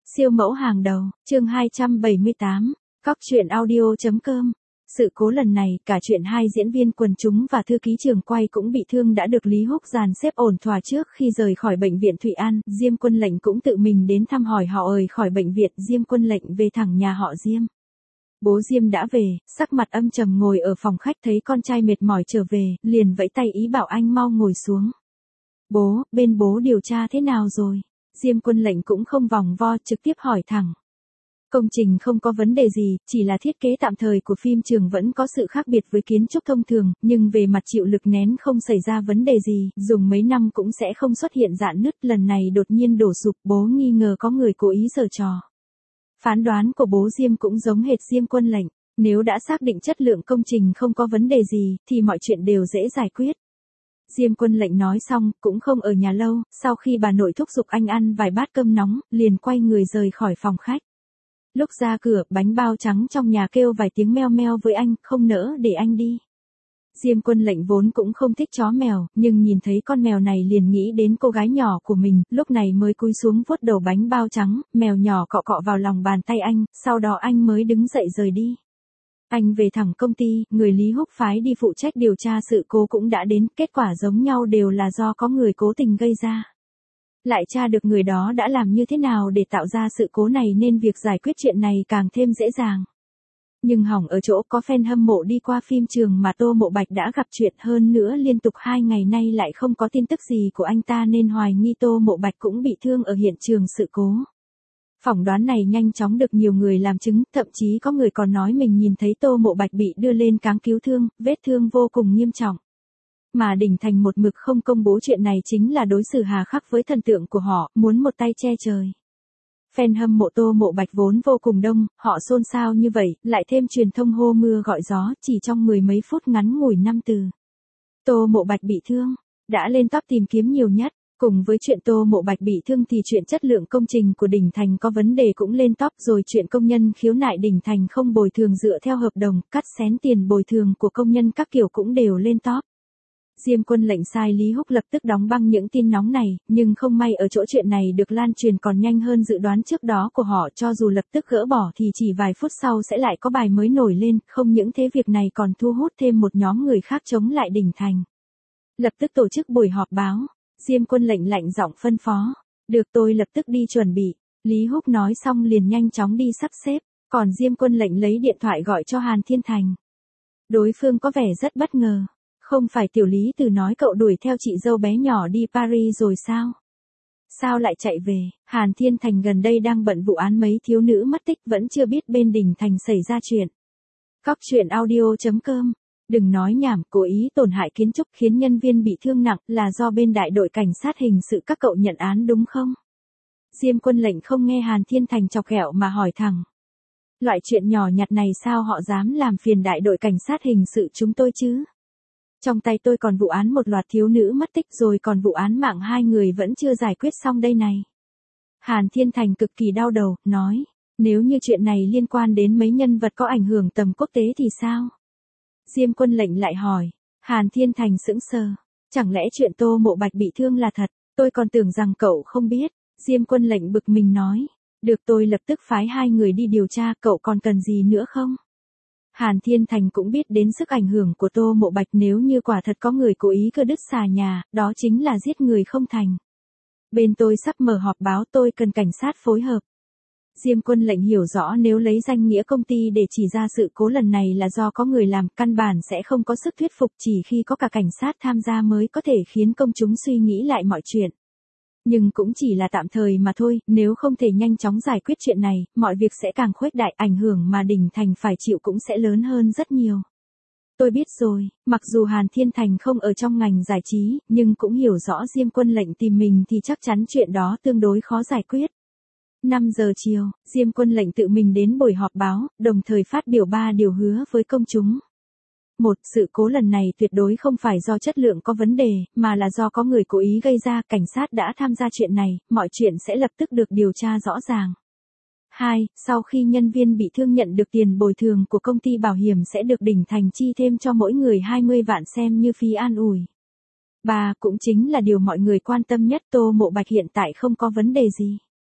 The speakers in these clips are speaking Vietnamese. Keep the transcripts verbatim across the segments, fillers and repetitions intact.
Siêu mẫu hàng đầu, chương hai trăm bảy mươi tám, cóc truyện audio.com. Sự cố lần này, cả chuyện hai diễn viên quần chúng và thư ký trường quay cũng bị thương đã được Lý Húc dàn xếp ổn thỏa trước khi rời khỏi bệnh viện Thụy An. Diêm Quân Lệnh cũng tự mình đến thăm hỏi họ ời khỏi bệnh viện. Diêm Quân Lệnh về thẳng nhà họ Diêm. Bố Diêm đã về, sắc mặt âm trầm ngồi ở phòng khách, thấy con trai mệt mỏi trở về, liền vẫy tay ý bảo anh mau ngồi xuống. Bố, bên bố điều tra thế nào rồi? Diêm Quân Lệnh cũng không vòng vo, trực tiếp hỏi thẳng. Công trình không có vấn đề gì, chỉ là thiết kế tạm thời của phim trường vẫn có sự khác biệt với kiến trúc thông thường, nhưng về mặt chịu lực nén không xảy ra vấn đề gì, dùng mấy năm cũng sẽ không xuất hiện rạn nứt. Lần này đột nhiên đổ sụp, bố nghi ngờ có người cố ý giở trò. Phán đoán của bố Diêm cũng giống hệt Diêm Quân Lệnh, nếu đã xác định chất lượng công trình không có vấn đề gì, thì mọi chuyện đều dễ giải quyết. Diêm Quân Lệnh nói xong, cũng không ở nhà lâu, sau khi bà nội thúc giục anh ăn vài bát cơm nóng, liền quay người rời khỏi phòng khách. Lúc ra cửa, bánh bao trắng trong nhà kêu vài tiếng meo meo với anh, không nỡ để anh đi. Diêm Quân Lệnh vốn cũng không thích chó mèo, nhưng nhìn thấy con mèo này liền nghĩ đến cô gái nhỏ của mình, lúc này mới cúi xuống vuốt đầu bánh bao trắng, mèo nhỏ cọ cọ vào lòng bàn tay anh, sau đó anh mới đứng dậy rời đi. Anh về thẳng công ty, người Lý Húc phái đi phụ trách điều tra sự cố cũng đã đến, kết quả giống nhau đều là do có người cố tình gây ra. Lại tra được người đó đã làm như thế nào để tạo ra sự cố này nên việc giải quyết chuyện này càng thêm dễ dàng. Nhưng hỏng ở chỗ có fan hâm mộ đi qua phim trường mà Tô Mộ Bạch đã gặp chuyện, hơn nữa liên tục hai ngày nay lại không có tin tức gì của anh ta nên hoài nghi Tô Mộ Bạch cũng bị thương ở hiện trường sự cố. Phỏng đoán này nhanh chóng được nhiều người làm chứng, thậm chí có người còn nói mình nhìn thấy Tô Mộ Bạch bị đưa lên cáng cứu thương, vết thương vô cùng nghiêm trọng. Mà Đình Thành một mực không công bố chuyện này chính là đối xử hà khắc với thần tượng của họ, muốn một tay che trời. Fan hâm mộ Tô Mộ Bạch vốn vô cùng đông, họ xôn xao như vậy, lại thêm truyền thông hô mưa gọi gió, chỉ trong mười mấy phút ngắn ngủi năm từ. Tô Mộ Bạch bị thương, đã lên top tìm kiếm nhiều nhất. Cùng với chuyện Tô Mộ Bạch bị thương thì chuyện chất lượng công trình của Đình Thành có vấn đề cũng lên top, rồi chuyện công nhân khiếu nại Đình Thành không bồi thường dựa theo hợp đồng, cắt xén tiền bồi thường của công nhân các kiểu cũng đều lên top. Diêm Quân Lệnh sai Lý Húc lập tức đóng băng những tin nóng này, nhưng không may ở chỗ chuyện này được lan truyền còn nhanh hơn dự đoán trước đó của họ, cho dù lập tức gỡ bỏ thì chỉ vài phút sau sẽ lại có bài mới nổi lên, không những thế việc này còn thu hút thêm một nhóm người khác chống lại Đình Thành. Lập tức tổ chức buổi họp báo. Diêm Quân Lệnh lạnh giọng phân phó. Được, tôi lập tức đi chuẩn bị. Lý Húc nói xong liền nhanh chóng đi sắp xếp, còn Diêm Quân Lệnh lấy điện thoại gọi cho Hàn Thiên Thành. Đối phương có vẻ rất bất ngờ. Không phải Tiểu Lý Từ nói cậu đuổi theo chị dâu bé nhỏ đi Paris rồi sao? Sao lại chạy về? Hàn Thiên Thành gần đây đang bận vụ án mấy thiếu nữ mất tích, vẫn chưa biết bên Đình Thành xảy ra chuyện. Cóc truyện audio.com. Đừng nói nhảm, cố ý tổn hại kiến trúc khiến nhân viên bị thương nặng là do bên đại đội cảnh sát hình sự các cậu nhận án đúng không? Diêm Quân Lệnh không nghe Hàn Thiên Thành chọc ghẹo mà hỏi thẳng. Loại chuyện nhỏ nhặt này sao họ dám làm phiền đại đội cảnh sát hình sự chúng tôi chứ? Trong tay tôi còn vụ án một loạt thiếu nữ mất tích, rồi còn vụ án mạng hai người vẫn chưa giải quyết xong đây này. Hàn Thiên Thành cực kỳ đau đầu, nói, nếu như chuyện này liên quan đến mấy nhân vật có ảnh hưởng tầm quốc tế thì sao? Diêm Quân Lệnh lại hỏi. Hàn Thiên Thành sững sờ. Chẳng lẽ chuyện Tô Mộ Bạch bị thương là thật? Tôi còn tưởng rằng cậu không biết. Diêm Quân Lệnh bực mình nói. Được, tôi lập tức phái hai người đi điều tra, cậu còn cần gì nữa không? Hàn Thiên Thành cũng biết đến sức ảnh hưởng của Tô Mộ Bạch, nếu như quả thật có người cố ý cưa đứt xà nhà, đó chính là giết người không thành. Bên tôi sắp mở họp báo, tôi cần cảnh sát phối hợp. Diêm Quân Lệnh hiểu rõ nếu lấy danh nghĩa công ty để chỉ ra sự cố lần này là do có người làm, căn bản sẽ không có sức thuyết phục, chỉ khi có cả cảnh sát tham gia mới có thể khiến công chúng suy nghĩ lại mọi chuyện. Nhưng cũng chỉ là tạm thời mà thôi, nếu không thể nhanh chóng giải quyết chuyện này, mọi việc sẽ càng khuếch đại, ảnh hưởng mà Đình Thành phải chịu cũng sẽ lớn hơn rất nhiều. Tôi biết rồi, mặc dù Hàn Thiên Thành không ở trong ngành giải trí, nhưng cũng hiểu rõ Diêm Quân Lệnh tìm mình thì chắc chắn chuyện đó tương đối khó giải quyết. năm giờ chiều, Diêm Quân Lệnh tự mình đến buổi họp báo, đồng thời phát biểu ba điều hứa với công chúng. Một, sự cố lần này tuyệt đối không phải do chất lượng có vấn đề, mà là do có người cố ý gây ra, cảnh sát đã tham gia chuyện này, mọi chuyện sẽ lập tức được điều tra rõ ràng. Hai, sau khi nhân viên bị thương nhận được tiền bồi thường của công ty bảo hiểm sẽ được Đình Thành chi thêm cho mỗi người hai mươi vạn xem như phí an ủi. Ba, cũng chính là điều mọi người quan tâm nhất, Tô Mộ Bạch hiện tại không có vấn đề gì.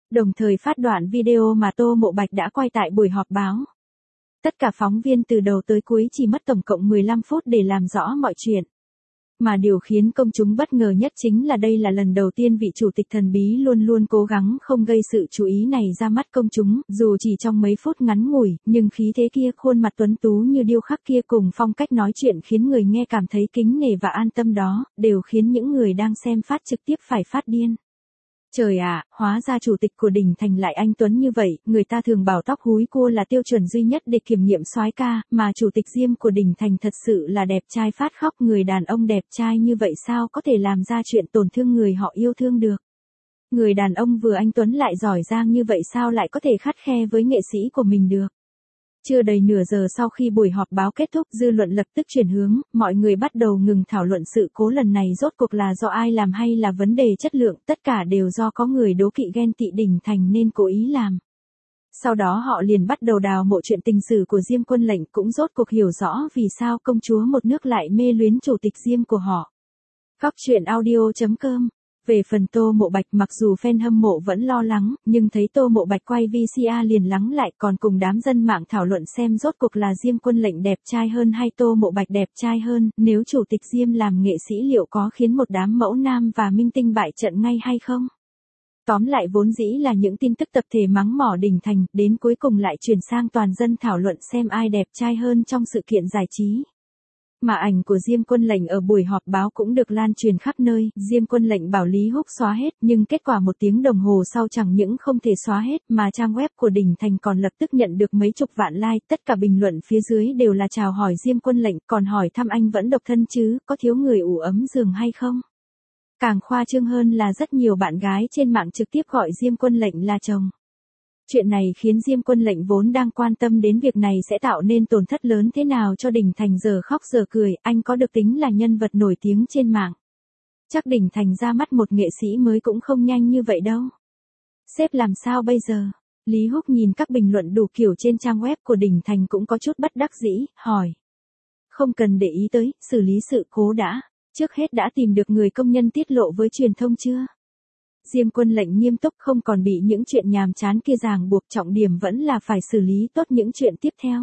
đồng thời phát đoạn video mà Tô Mộ Bạch đã quay tại buổi họp báo. Tất cả phóng viên từ đầu tới cuối chỉ mất tổng cộng mười lăm phút để làm rõ mọi chuyện. Mà điều khiến công chúng bất ngờ nhất chính là đây là lần đầu tiên vị chủ tịch thần bí luôn luôn cố gắng không gây sự chú ý này ra mắt công chúng, dù chỉ trong mấy phút ngắn ngủi, nhưng khí thế kia, khuôn mặt tuấn tú như điêu khắc kia cùng phong cách nói chuyện khiến người nghe cảm thấy kính nể và an tâm đó, đều khiến những người đang xem phát trực tiếp phải phát điên. Trời ạ, à, hóa ra chủ tịch của Đình Thành lại anh tuấn như vậy, người ta thường bảo tóc húi cua là tiêu chuẩn duy nhất để kiểm nghiệm soái ca, mà chủ tịch Diêm của Đình Thành thật sự là đẹp trai phát khóc, người đàn ông đẹp trai như vậy sao có thể làm ra chuyện tổn thương người họ yêu thương được. Người đàn ông vừa anh tuấn lại giỏi giang như vậy sao lại có thể khắt khe với nghệ sĩ của mình được. Chưa đầy nửa giờ sau khi buổi họp báo kết thúc, dư luận lập tức chuyển hướng, mọi người bắt đầu ngừng thảo luận sự cố lần này rốt cuộc là do ai làm hay là vấn đề chất lượng, tất cả đều do có người đố kỵ ghen tị Đình Thành nên cố ý làm. Sau đó họ liền bắt đầu đào mộ chuyện tình sử của Diêm Quân Lệnh, cũng rốt cuộc hiểu rõ vì sao công chúa một nước lại mê luyến chủ tịch Diêm của họ. Góc truyện audio chấm com. Về phần Tô Mộ Bạch, mặc dù fan hâm mộ vẫn lo lắng, nhưng thấy Tô Mộ Bạch quay vê xê a liền lắng lại, còn cùng đám dân mạng thảo luận xem rốt cuộc là Diêm Quân Lệnh đẹp trai hơn hay Tô Mộ Bạch đẹp trai hơn, nếu chủ tịch Diêm làm nghệ sĩ liệu có khiến một đám mẫu nam và minh tinh bại trận ngay hay không? Tóm lại vốn dĩ là những tin tức tập thể mắng mỏ Đình Thành, đến cuối cùng lại chuyển sang toàn dân thảo luận xem ai đẹp trai hơn trong sự kiện giải trí. Mà ảnh của Diêm Quân Lệnh ở buổi họp báo cũng được lan truyền khắp nơi, Diêm Quân Lệnh bảo Lý Húc xóa hết, nhưng kết quả một tiếng đồng hồ sau chẳng những không thể xóa hết mà trang web của Đình Thành còn lập tức nhận được mấy chục vạn like, tất cả bình luận phía dưới đều là chào hỏi Diêm Quân Lệnh, còn hỏi thăm anh vẫn độc thân chứ, có thiếu người ủ ấm giường hay không. Càng khoa trương hơn là rất nhiều bạn gái trên mạng trực tiếp gọi Diêm Quân Lệnh là chồng. Chuyện này khiến Diêm Quân Lệnh vốn đang quan tâm đến việc này sẽ tạo nên tổn thất lớn thế nào cho Đình Thành giờ khóc giờ cười, anh có được tính là nhân vật nổi tiếng trên mạng. Chắc Đình Thành ra mắt một nghệ sĩ mới cũng không nhanh như vậy đâu. Sếp làm sao bây giờ? Lý Húc nhìn các bình luận đủ kiểu trên trang web của Đình Thành cũng có chút bất đắc dĩ, hỏi. Không cần để ý tới, xử lý sự cố đã. Trước hết đã tìm được người công nhân tiết lộ với truyền thông chưa? Diêm Quân Lệnh nghiêm túc, không còn bị những chuyện nhàm chán kia ràng buộc, trọng điểm vẫn là phải xử lý tốt những chuyện tiếp theo.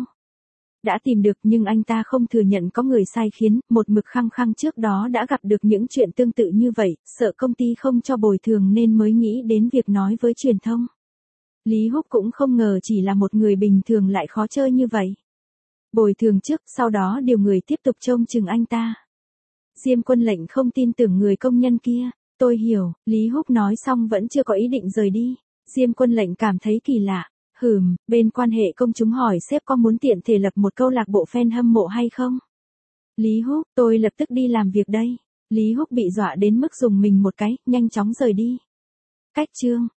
Đã tìm được nhưng anh ta không thừa nhận có người sai khiến, một mực khăng khăng trước đó đã gặp được những chuyện tương tự như vậy, sợ công ty không cho bồi thường nên mới nghĩ đến việc nói với truyền thông. Lý Húc cũng không ngờ chỉ là một người bình thường lại khó chơi như vậy. Bồi thường trước, sau đó điều người tiếp tục trông chừng anh ta. Diêm Quân Lệnh không tin tưởng người công nhân kia. Tôi hiểu, Lý Húc nói xong vẫn chưa có ý định rời đi. Diêm Quân Lệnh cảm thấy kỳ lạ. Hừm, bên quan hệ công chúng hỏi sếp có muốn tiện thể lập một câu lạc bộ fan hâm mộ hay không? Lý Húc, tôi lập tức đi làm việc đây. Lý Húc bị dọa đến mức dùng mình một cái, nhanh chóng rời đi. Cách chương.